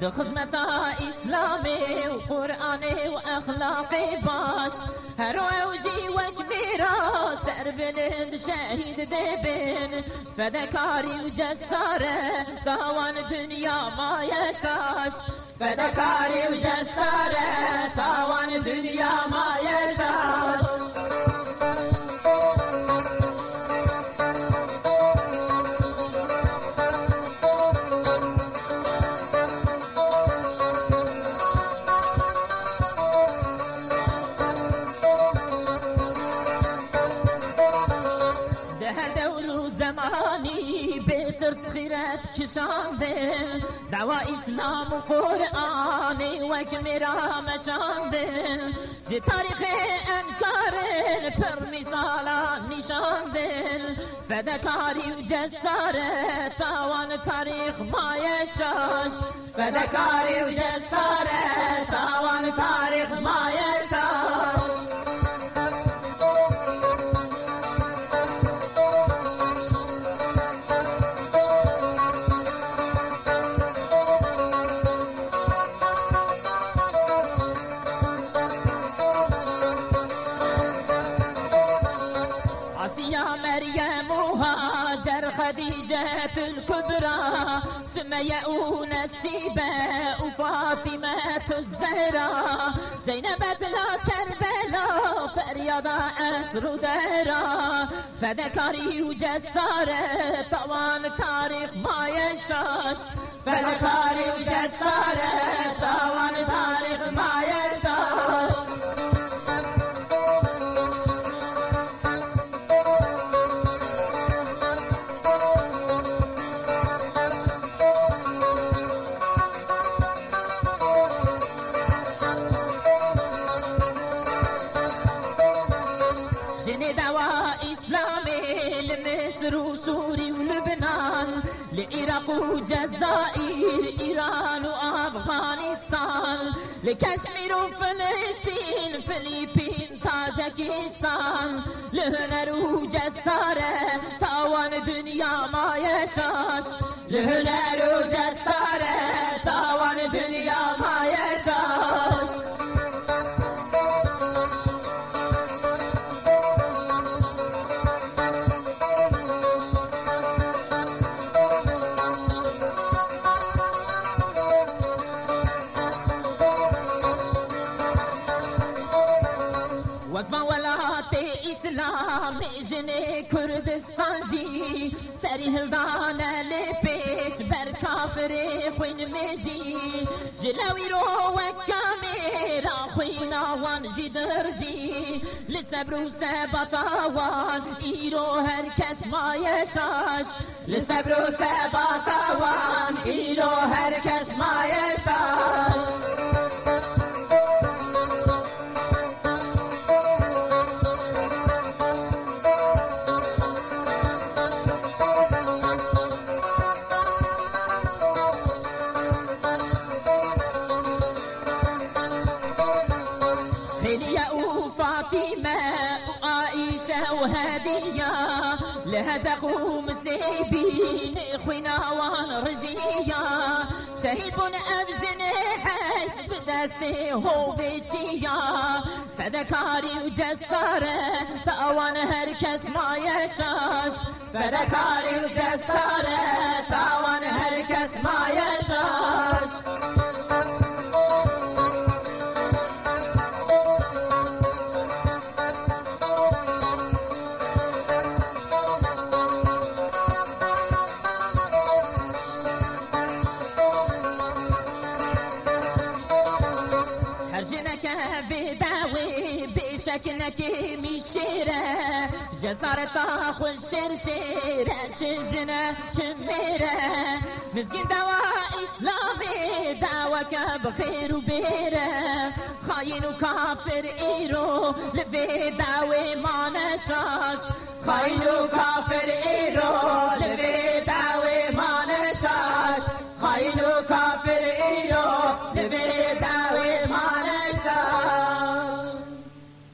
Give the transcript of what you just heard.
دو خدمت اسلامی و قرآنی و اخلاقی باش هر اوجی وک میرا سر بلند شهید دبن فدکاری و جساره تاوان دنیا ما یشاش فدکاری و جساره تاوان دنیا ما یشاش زمانی بترس خیرت کشاندن دعوا اسلام و قرآن وک میرا مشاندن جی تاریخ انکارن پر مثالا نشاندن فدکاری و جسارت تاوان تاریخ ما یشاش فدکاری و جسارت تاوان تاریخ ما یشاش آسيا مريم وهاجر خديجة الكبرى سمية ونسيبة وفاطمة الزهراء زينب لا كربلاء فرياض عسر ودهرا فدكاري وجسارة طوال تاريخ ما يشاش فدكاري وجسارة طوال تاريخ ما يشاش جني دواء إسلامي لمصر وسوري ولبنان لعراق وجزائر إيران وأفغانستان لكشمير وفلسطين فلبين تاجكستان لهنر وجسارة تاوان دنيا ما يشاش لهنر وجسارة تاوان دنيا ما يشاش وقما ولات اسلام جني كردستان جي سري هلدانا لبيش بر كافر خوين مجي جلاوي رو وكاميرا خوينا وان جدر جي لسبر وسبطاوان ايرو هركس ما يشاش لسبر وسبطاوان ايرو هركس ما يشاش خلية وفاطمة وعائشة وهدية لهزقوا مسيبين خوينا ونرجية شهيد بن أبجن حيث بدسته هو بيتيا فدكاري وجسارة تاوان هركس ما يشاش فدكاري وجسارة تاوان هركس ما يشاش هرجنك بداوي بشكنك مشيرة جسارة خل شرشيرة تجنة تميرة مسكين دواء إسلامي دعوك بخير وبيرة خاين وكافر إيرو لفي داوي ما نشاش خاين وكافر إيرو